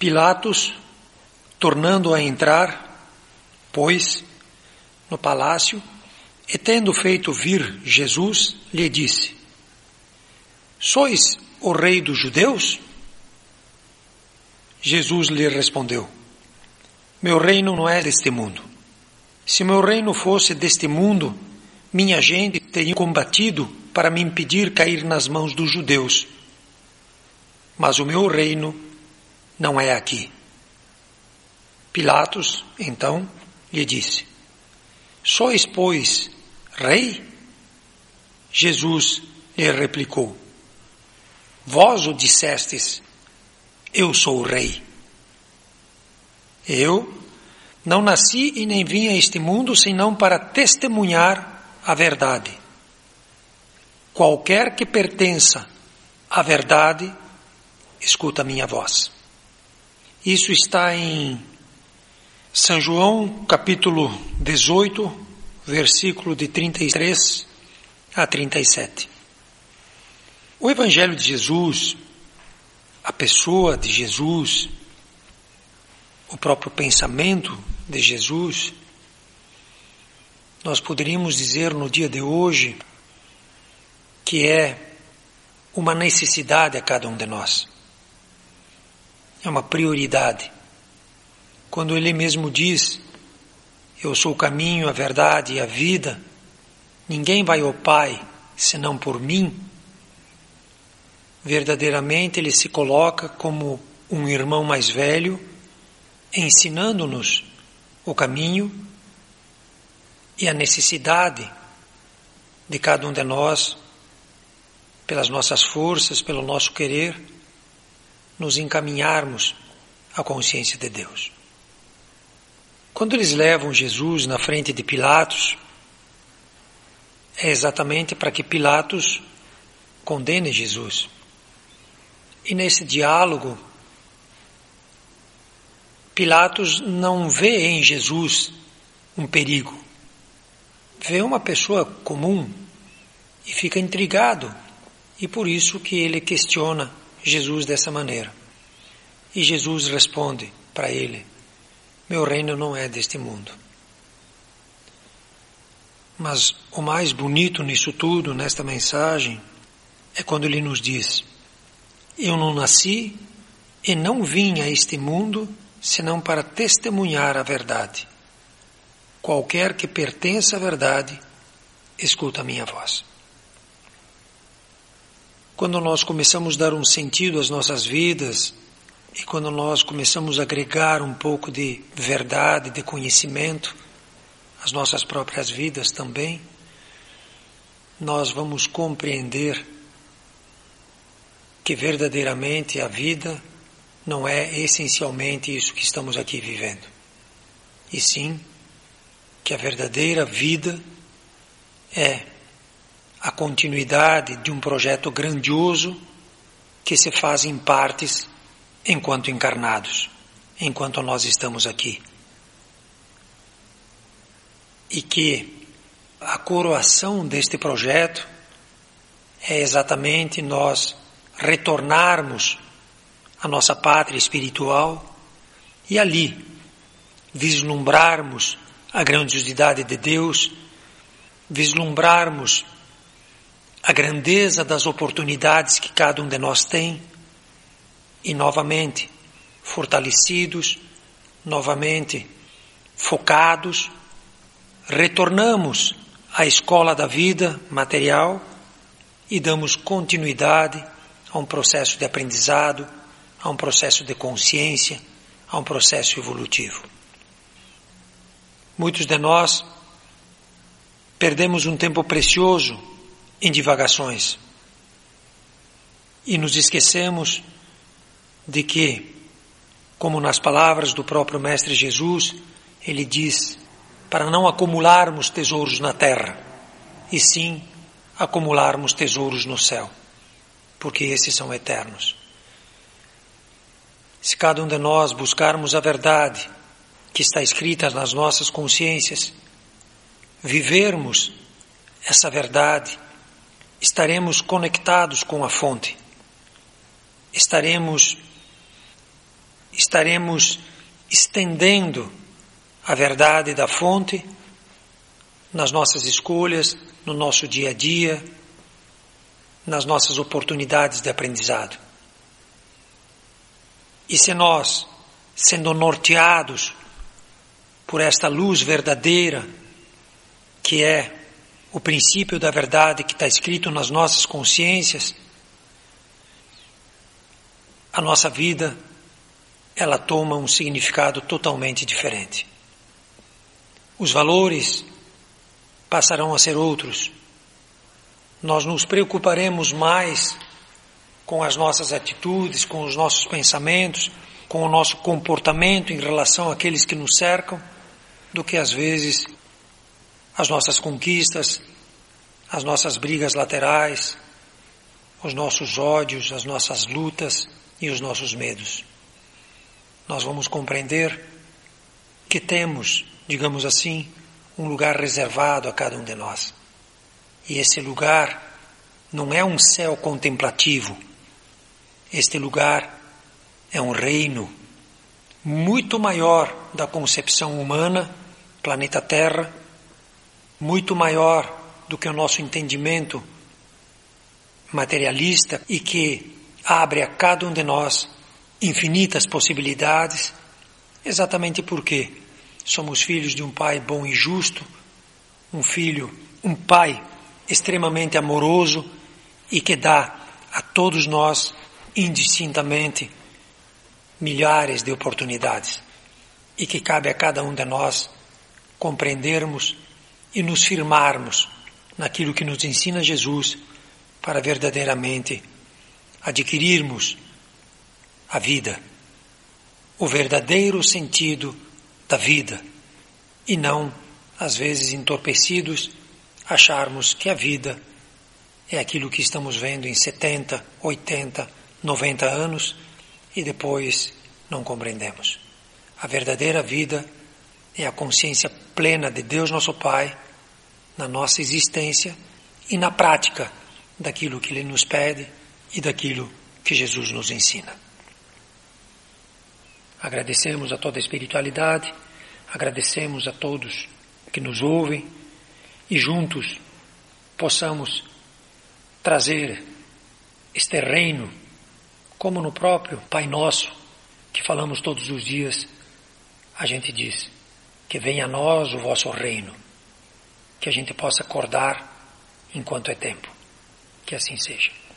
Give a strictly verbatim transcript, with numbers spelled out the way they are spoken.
Pilatos, tornando a entrar, pois, no palácio, e tendo feito vir Jesus, lhe disse: Sois o rei dos judeus? Jesus lhe respondeu: Meu reino não é deste mundo. Se meu reino fosse deste mundo, minha gente teria combatido para me impedir cair nas mãos dos judeus. Mas o meu reino não é aqui. Pilatos, então, lhe disse: Sois, pois, rei? Jesus lhe replicou: Vós o dissestes, eu sou o rei. Eu não nasci e nem vim a este mundo senão para testemunhar a verdade. Qualquer que pertença à verdade, escuta a minha voz. Isso está em São João, capítulo dezoito, versículo de trinta e três a trinta e sete. O Evangelho de Jesus, a pessoa de Jesus, o próprio pensamento de Jesus, nós poderíamos dizer no dia de hoje que é uma necessidade a cada um de nós. É uma prioridade. Quando Ele mesmo diz: Eu sou o caminho, a verdade e a vida, ninguém vai ao Pai senão por mim, verdadeiramente Ele se coloca como um irmão mais velho, ensinando-nos o caminho e a necessidade de cada um de nós, pelas nossas forças, pelo nosso querer, nos encaminharmos à consciência de Deus. Quando eles levam Jesus na frente de Pilatos, é exatamente para que Pilatos condene Jesus. E nesse diálogo, Pilatos não vê em Jesus um perigo. Vê uma pessoa comum e fica intrigado. E por isso que ele questiona Jesus dessa maneira. E Jesus responde para ele: Meu reino não é deste mundo. Mas o mais bonito nisso tudo, nesta mensagem, é quando ele nos diz: Eu não nasci e não vim a este mundo senão para testemunhar a verdade. Qualquer que pertença à verdade, escuta a minha voz. Quando nós começamos a dar um sentido às nossas vidas e quando nós começamos a agregar um pouco de verdade, de conhecimento às nossas próprias vidas também, nós vamos compreender que verdadeiramente a vida não é essencialmente isso que estamos aqui vivendo, e sim que a verdadeira vida é a continuidade de um projeto grandioso que se faz em partes enquanto encarnados, enquanto nós estamos aqui. E que a coroação deste projeto é exatamente nós retornarmos à nossa pátria espiritual e ali vislumbrarmos a grandiosidade de Deus, vislumbrarmos a grandeza das oportunidades que cada um de nós tem e novamente fortalecidos, novamente focados, retornamos à escola da vida material e damos continuidade a um processo de aprendizado, a um processo de consciência, a um processo evolutivo. Muitos de nós perdemos um tempo precioso em divagações e nos esquecemos de que, como nas palavras do próprio Mestre Jesus, ele diz para não acumularmos tesouros na terra, e sim acumularmos tesouros no céu, porque esses são eternos. Se cada um de nós buscarmos a verdade que está escrita nas nossas consciências, vivermos essa verdade, estaremos conectados com a fonte, estaremos estaremos estendendo a verdade da fonte nas nossas escolhas, no nosso dia a dia, nas nossas oportunidades de aprendizado. E se nós, sendo norteados por esta luz verdadeira, que é o princípio da verdade que está escrito nas nossas consciências, a nossa vida, ela toma um significado totalmente diferente. Os valores passarão a ser outros. Nós nos preocuparemos mais com as nossas atitudes, com os nossos pensamentos, com o nosso comportamento em relação àqueles que nos cercam, do que às vezes as nossas conquistas, as nossas brigas laterais, os nossos ódios, as nossas lutas e os nossos medos. Nós vamos compreender que temos, digamos assim, um lugar reservado a cada um de nós. E esse lugar não é um céu contemplativo. Este lugar é um reino muito maior da concepção humana, planeta Terra, muito maior do que o nosso entendimento materialista e que abre a cada um de nós infinitas possibilidades, exatamente porque somos filhos de um Pai bom e justo, um filho, um Pai extremamente amoroso e que dá a todos nós, indistintamente, milhares de oportunidades e que cabe a cada um de nós compreendermos e nos firmarmos naquilo que nos ensina Jesus para verdadeiramente adquirirmos a vida, o verdadeiro sentido da vida e não, às vezes entorpecidos, acharmos que a vida é aquilo que estamos vendo em setenta, oitenta, noventa anos e depois não compreendemos. A verdadeira vida é a consciência plena de Deus nosso Pai na nossa existência e na prática daquilo que Ele nos pede e daquilo que Jesus nos ensina. Agradecemos a toda a espiritualidade, agradecemos a todos que nos ouvem e juntos possamos trazer este reino, como no próprio Pai Nosso, que falamos todos os dias, a gente diz, que venha a nós o vosso reino, que a gente possa acordar enquanto é tempo. Que assim seja.